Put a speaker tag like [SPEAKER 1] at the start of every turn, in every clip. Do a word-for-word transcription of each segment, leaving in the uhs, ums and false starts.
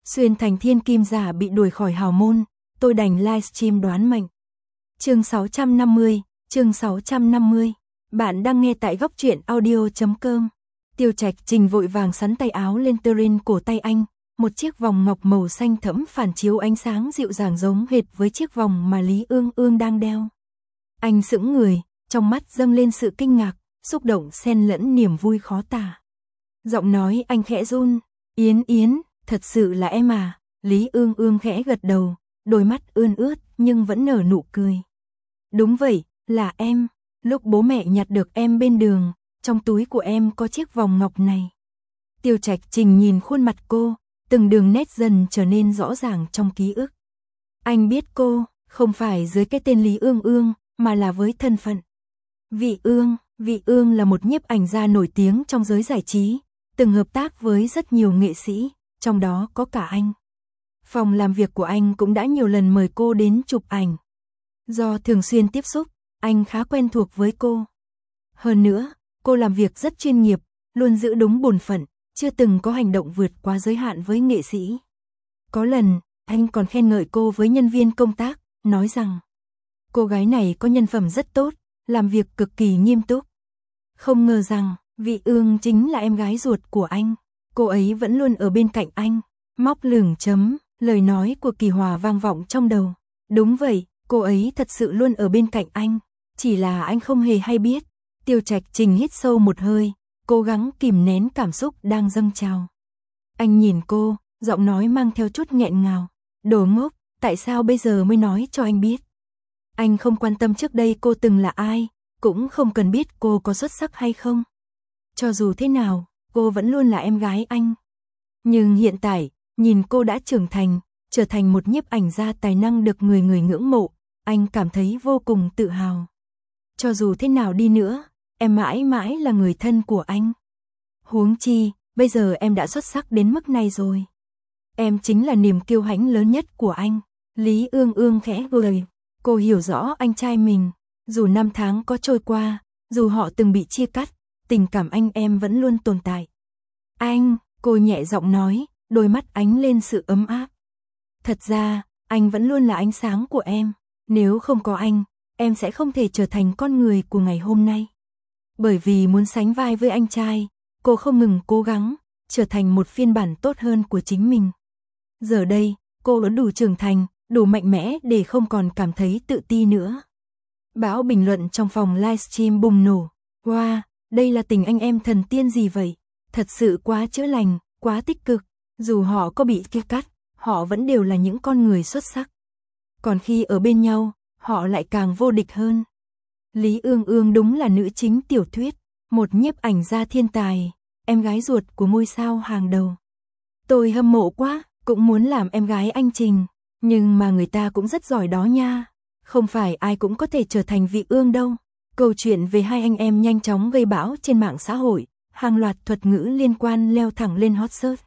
[SPEAKER 1] Xuyên thành thiên kim giả bị đuổi khỏi hào môn, tôi đành livestream đoán mệnh. Chương sáu trăm năm mươi, chương sáu trăm năm mươi. Bạn đang nghe tại góc truyện audio chấm com. Tiêu Trạch Trình vội vàng sắn tay áo lên tơ rin cổ tay anh, một chiếc vòng ngọc màu xanh thẫm phản chiếu ánh sáng dịu dàng giống hệt với chiếc vòng mà Lý Ương Ương đang đeo. Anh sững người, trong mắt dâng lên sự kinh ngạc, xúc động xen lẫn niềm vui khó tả. Giọng nói anh khẽ run, "Yến Yến, thật sự là em à?" Lý Ương Ương khẽ gật đầu, đôi mắt ươn ướt nhưng vẫn nở nụ cười. "Đúng vậy, là em, lúc bố mẹ nhặt được em bên đường, trong túi của em có chiếc vòng ngọc này." Tiêu Trạch Trình nhìn khuôn mặt cô, từng đường nét dần trở nên rõ ràng trong ký ức. Anh biết cô, không phải dưới cái tên Lý Ương Ương, mà là với thân phận Vị Ương. Vị Ương là một nhiếp ảnh gia nổi tiếng trong giới giải trí, từng hợp tác với rất nhiều nghệ sĩ, trong đó có cả anh. Phòng làm việc của anh cũng đã nhiều lần mời cô đến chụp ảnh. Do thường xuyên tiếp xúc, anh khá quen thuộc với cô. Hơn nữa, cô làm việc rất chuyên nghiệp, luôn giữ đúng bổn phận, chưa từng có hành động vượt quá giới hạn với nghệ sĩ. Có lần, anh còn khen ngợi cô với nhân viên công tác, nói rằng cô gái này có nhân phẩm rất tốt, làm việc cực kỳ nghiêm túc. Không ngờ rằng, Vị Ương chính là em gái ruột của anh. Cô ấy vẫn luôn ở bên cạnh anh. Móc lửng chấm, lời nói của Kỳ Hòa vang vọng trong đầu. Đúng vậy, cô ấy thật sự luôn ở bên cạnh anh. Chỉ là anh không hề hay biết. Tiêu Trạch Trình hít sâu một hơi, cố gắng kìm nén cảm xúc đang dâng trào. Anh nhìn cô, giọng nói mang theo chút nghẹn ngào. Đồ ngốc, tại sao bây giờ mới nói cho anh biết? Anh không quan tâm trước đây cô từng là ai, cũng không cần biết cô có xuất sắc hay không. Cho dù thế nào, cô vẫn luôn là em gái anh. Nhưng hiện tại, nhìn cô đã trưởng thành, trở thành một nhiếp ảnh gia tài năng được người người ngưỡng mộ, anh cảm thấy vô cùng tự hào. Cho dù thế nào đi nữa, em mãi mãi là người thân của anh. Huống chi, bây giờ em đã xuất sắc đến mức này rồi. Em chính là niềm kiêu hãnh lớn nhất của anh. Lý Ương Ương khẽ cười. Cô hiểu rõ anh trai mình. Dù năm tháng có trôi qua, dù họ từng bị chia cắt, tình cảm anh em vẫn luôn tồn tại. Anh, cô nhẹ giọng nói, đôi mắt ánh lên sự ấm áp. Thật ra, anh vẫn luôn là ánh sáng của em. Nếu không có anh, em sẽ không thể trở thành con người của ngày hôm nay. Bởi vì muốn sánh vai với anh trai, cô không ngừng cố gắng, trở thành một phiên bản tốt hơn của chính mình. Giờ đây, cô đã đủ trưởng thành, đủ mạnh mẽ để không còn cảm thấy tự ti nữa. Bão bình luận trong phòng livestream bùng nổ. Wow, đây là tình anh em thần tiên gì vậy? Thật sự quá chữa lành, quá tích cực. Dù họ có bị chia cắt, họ vẫn đều là những con người xuất sắc. Còn khi ở bên nhau, họ lại càng vô địch hơn. Lý Ương Ương đúng là nữ chính tiểu thuyết, một nhiếp ảnh gia thiên tài, em gái ruột của ngôi sao hàng đầu. Tôi hâm mộ quá, cũng muốn làm em gái anh Trình, nhưng mà người ta cũng rất giỏi đó nha. Không phải ai cũng có thể trở thành Vị Ương đâu. Câu chuyện về hai anh em nhanh chóng gây bão trên mạng xã hội, hàng loạt thuật ngữ liên quan leo thẳng lên hot search.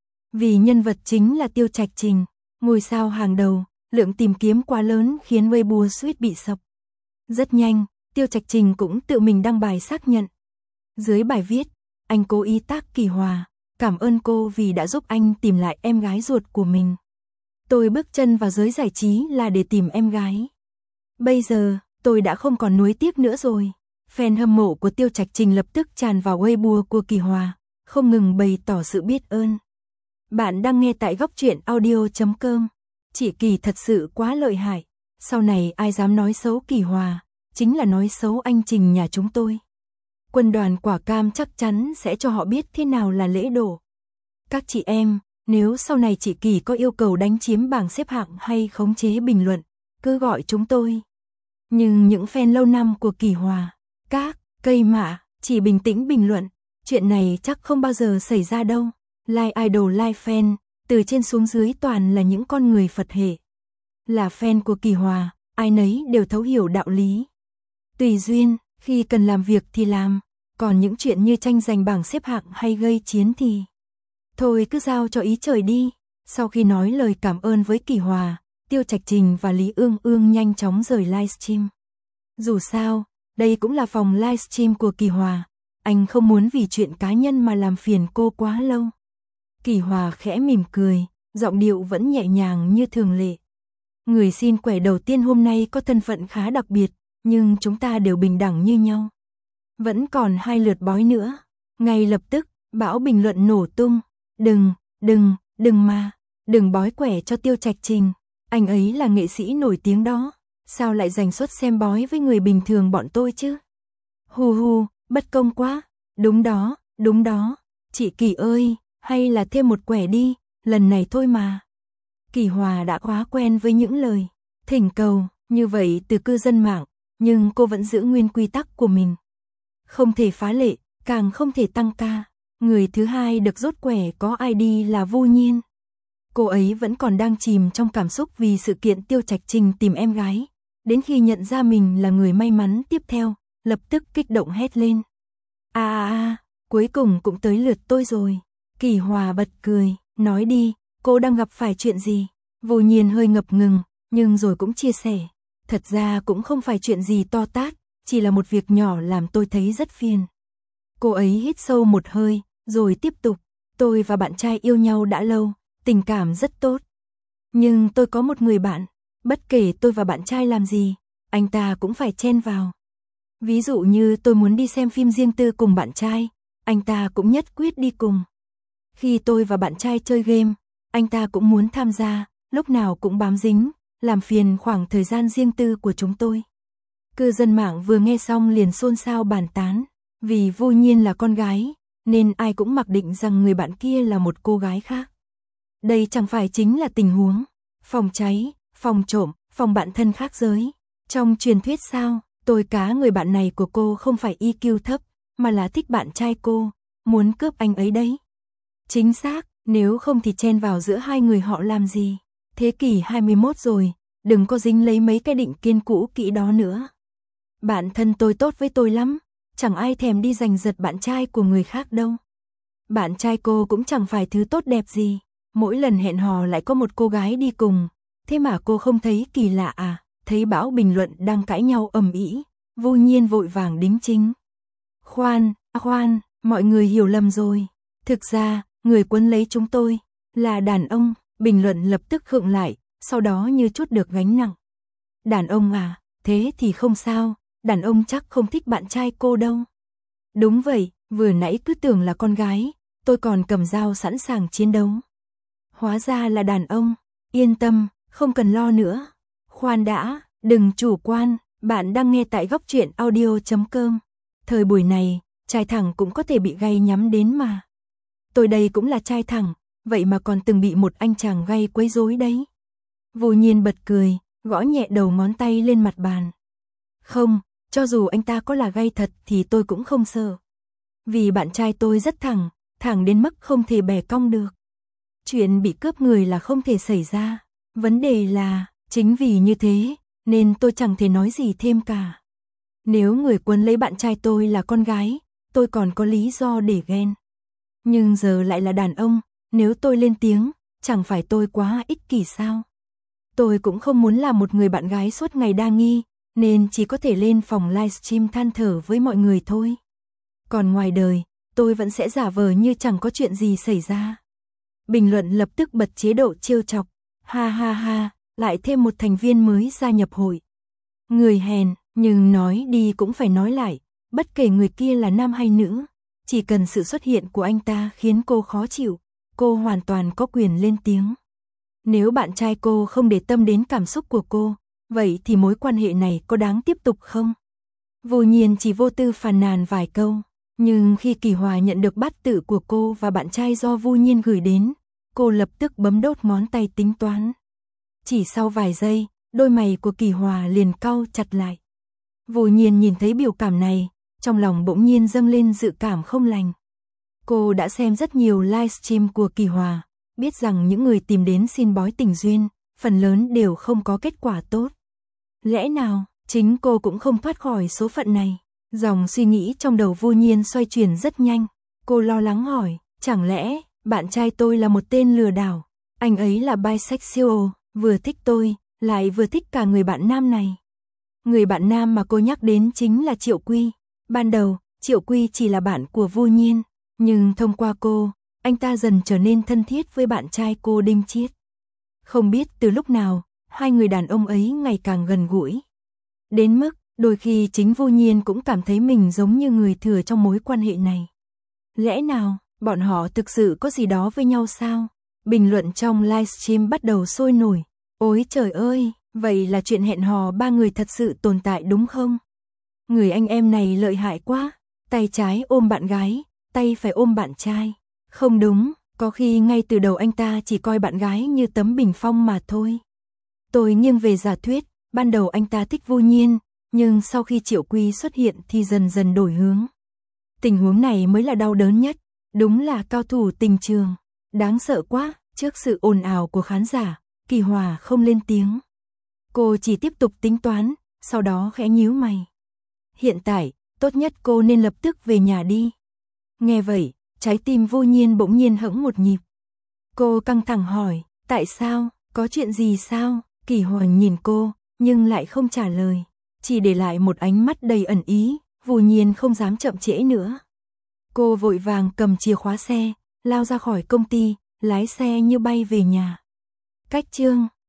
[SPEAKER 1] Vì nhân vật chính là Tiêu Trạch Trình, ngôi sao hàng đầu, lượng tìm kiếm quá lớn khiến Weibo suýt bị sập. Rất nhanh, Tiêu Trạch Trình cũng tự mình đăng bài xác nhận. Dưới bài viết, anh cố ý tag Kỳ Hòa, cảm ơn cô vì đã giúp anh tìm lại em gái ruột của mình. Tôi bước chân vào giới giải trí là để tìm em gái. Bây giờ, tôi đã không còn nuối tiếc nữa rồi. Fan hâm mộ của Tiêu Trạch Trình lập tức tràn vào Weibo của Kỳ Hòa, không ngừng bày tỏ sự biết ơn. Bạn đang nghe tại góc truyện audio chấm com. Chị Kỳ thật sự quá lợi hại. Sau này ai dám nói xấu Kỳ Hòa, chính là nói xấu anh Trình nhà chúng tôi. Quân đoàn Quả Cam chắc chắn sẽ cho họ biết thế nào là lễ độ. Các chị em, nếu sau này chị Kỳ có yêu cầu đánh chiếm bảng xếp hạng hay khống chế bình luận, cứ gọi chúng tôi. Nhưng những fan lâu năm của Kỳ Hòa, các cây mạ, chỉ bình tĩnh bình luận, chuyện này chắc không bao giờ xảy ra đâu. Like idol like fan, từ trên xuống dưới toàn là những con người Phật hệ. Là fan của Kỳ Hòa, ai nấy đều thấu hiểu đạo lý. Tùy duyên, khi cần làm việc thì làm, còn những chuyện như tranh giành bảng xếp hạng hay gây chiến thì thôi cứ giao cho ý trời đi. Sau khi nói lời cảm ơn với Kỳ Hòa, Tiêu Trạch Trình và Lý Ương Ương nhanh chóng rời livestream. Dù sao, đây cũng là phòng livestream của Kỳ Hòa, anh không muốn vì chuyện cá nhân mà làm phiền cô quá lâu. Kỳ Hòa khẽ mỉm cười, giọng điệu vẫn nhẹ nhàng như thường lệ. Người xin quẻ đầu tiên hôm nay có thân phận khá đặc biệt, nhưng chúng ta đều bình đẳng như nhau. Vẫn còn hai lượt bói nữa. Ngay lập tức, bão bình luận nổ tung. Đừng, đừng, đừng mà, đừng bói quẻ cho Tiêu Trạch Trình. Anh ấy là nghệ sĩ nổi tiếng đó. Sao lại dành suất xem bói với người bình thường bọn tôi chứ? Hù hù, bất công quá. Đúng đó, đúng đó. Chị Kỳ ơi, hay là thêm một quẻ đi, lần này thôi mà. Kỳ Hòa đã quá quen với những lời thỉnh cầu như vậy từ cư dân mạng, nhưng cô vẫn giữ nguyên quy tắc của mình. Không thể phá lệ, càng không thể tăng ca. Người thứ hai được rốt quẻ có i đê là Vu Nhiên. Cô ấy vẫn còn đang chìm trong cảm xúc vì sự kiện Tiêu Trạch Trình tìm em gái. Đến khi nhận ra mình là người may mắn tiếp theo, lập tức kích động hét lên. À à à, cuối cùng cũng tới lượt tôi rồi. Kỳ Hòa bật cười, nói đi, cô đang gặp phải chuyện gì? Vu Nhiên hơi ngập ngừng, nhưng rồi cũng chia sẻ. Thật ra cũng không phải chuyện gì to tát, chỉ là một việc nhỏ làm tôi thấy rất phiền. Cô ấy hít sâu một hơi, rồi tiếp tục. Tôi và bạn trai yêu nhau đã lâu, tình cảm rất tốt. Nhưng tôi có một người bạn, bất kể tôi và bạn trai làm gì, anh ta cũng phải chen vào. Ví dụ như tôi muốn đi xem phim riêng tư cùng bạn trai, anh ta cũng nhất quyết đi cùng. Khi tôi và bạn trai chơi game, anh ta cũng muốn tham gia, lúc nào cũng bám dính, làm phiền khoảng thời gian riêng tư của chúng tôi. Cư dân mạng vừa nghe xong liền xôn xao bàn tán, vì Vu Nhiên là con gái, nên ai cũng mặc định rằng người bạn kia là một cô gái khác. Đây chẳng phải chính là tình huống phòng cháy, phòng trộm, phòng bạn thân khác giới. Trong truyền thuyết sao, tôi cá người bạn này của cô không phải i kiu thấp, mà là thích bạn trai cô, muốn cướp anh ấy đấy. Chính xác, nếu không thì chen vào giữa hai người họ làm gì. Thế kỷ hai mươi mốt rồi, đừng có dính lấy mấy cái định kiến cũ kỹ đó nữa. Bạn thân tôi tốt với tôi lắm, chẳng ai thèm đi giành giật bạn trai của người khác đâu. Bạn trai cô cũng chẳng phải thứ tốt đẹp gì, mỗi lần hẹn hò lại có một cô gái đi cùng, thế mà cô không thấy kỳ lạ à? Thấy bão bình luận đang cãi nhau ầm ĩ, Vu Nhiên vội vàng đính chính. Khoan, khoan, mọi người hiểu lầm rồi. Thực ra, người quấn lấy chúng tôi là đàn ông. Bình luận lập tức khựng lại, sau đó như chút được gánh nặng. Đàn ông à, thế thì không sao, đàn ông chắc không thích bạn trai cô đâu. Đúng vậy, vừa nãy cứ tưởng là con gái, tôi còn cầm dao sẵn sàng chiến đấu. Hóa ra là đàn ông, yên tâm, không cần lo nữa. Khoan đã, đừng chủ quan, bạn đang nghe tại góc truyện audio chấm com. Thời buổi này, trai thẳng cũng có thể bị gay nhắm đến mà. Tôi đây cũng là trai thẳng, vậy mà còn từng bị một anh chàng gay quấy rối đấy. Vu Nhiên bật cười, gõ nhẹ đầu ngón tay lên mặt bàn. Không, cho dù anh ta có là gay thật thì tôi cũng không sợ. Vì bạn trai tôi rất thẳng, thẳng đến mức không thể bẻ cong được. Chuyện bị cướp người là không thể xảy ra. Vấn đề là, chính vì như thế, nên tôi chẳng thể nói gì thêm cả. Nếu người quấn lấy bạn trai tôi là con gái, tôi còn có lý do để ghen. Nhưng giờ lại là đàn ông, nếu tôi lên tiếng, chẳng phải tôi quá ích kỷ sao? Tôi cũng không muốn làm một người bạn gái suốt ngày đa nghi, nên chỉ có thể lên phòng livestream than thở với mọi người thôi. Còn ngoài đời, tôi vẫn sẽ giả vờ như chẳng có chuyện gì xảy ra. Bình luận lập tức bật chế độ trêu chọc. Ha ha ha, lại thêm một thành viên mới gia nhập hội. Người hèn, nhưng nói đi cũng phải nói lại, bất kể người kia là nam hay nữ, chỉ cần sự xuất hiện của anh ta khiến cô khó chịu, cô hoàn toàn có quyền lên tiếng. Nếu bạn trai cô không để tâm đến cảm xúc của cô, vậy thì mối quan hệ này có đáng tiếp tục không? Vu Nhiên chỉ vô tư phàn nàn vài câu, nhưng khi Kỳ Hòa nhận được bát tự của cô và bạn trai do Vu Nhiên gửi đến, cô lập tức bấm đốt ngón tay tính toán. Chỉ sau vài giây, đôi mày của Kỳ Hòa liền cau chặt lại. Vu Nhiên nhìn thấy biểu cảm này, trong lòng bỗng nhiên dâng lên dự cảm không lành. Cô đã xem rất nhiều livestream của Kỳ Hòa, biết rằng những người tìm đến xin bói tình duyên, phần lớn đều không có kết quả tốt. Lẽ nào, chính cô cũng không thoát khỏi số phận này? Dòng suy nghĩ trong đầu Vu Nhiên xoay chuyển rất nhanh. Cô lo lắng hỏi, chẳng lẽ bạn trai tôi là một tên lừa đảo? Anh ấy là bisexual, vừa thích tôi, lại vừa thích cả người bạn nam này. Người bạn nam mà cô nhắc đến chính là Triệu Quy. Ban đầu, Triệu Quy chỉ là bạn của Vu Nhiên, nhưng thông qua cô, anh ta dần trở nên thân thiết với bạn trai cô Đinh Chiết. Không biết từ lúc nào, hai người đàn ông ấy ngày càng gần gũi. Đến mức, đôi khi chính Vu Nhiên cũng cảm thấy mình giống như người thừa trong mối quan hệ này. Lẽ nào, bọn họ thực sự có gì đó với nhau sao? Bình luận trong livestream bắt đầu sôi nổi. Ôi trời ơi, vậy là chuyện hẹn hò ba người thật sự tồn tại đúng không? Người anh em này lợi hại quá, tay trái ôm bạn gái, tay phải ôm bạn trai. Không đúng, có khi ngay từ đầu anh ta chỉ coi bạn gái như tấm bình phong mà thôi. Tôi nghiêng về giả thuyết, ban đầu anh ta thích Vu Nhiên, nhưng sau khi Triệu Quy xuất hiện thì dần dần đổi hướng. Tình huống này mới là đau đớn nhất, đúng là cao thủ tình trường. Đáng sợ quá, trước sự ồn ào của khán giả, Kỳ Hòa không lên tiếng. Cô chỉ tiếp tục tính toán, sau đó khẽ nhíu mày. Hiện tại, tốt nhất cô nên lập tức về nhà đi. Nghe vậy, trái tim Vu Nhiên bỗng nhiên hững một nhịp. Cô căng thẳng hỏi, tại sao, có chuyện gì sao? Kỳ Hòa nhìn cô, nhưng lại không trả lời, chỉ để lại một ánh mắt đầy ẩn ý. Vu Nhiên không dám chậm trễ nữa. Cô vội vàng cầm chìa khóa xe, lao ra khỏi công ty, lái xe như bay về nhà. Cách chương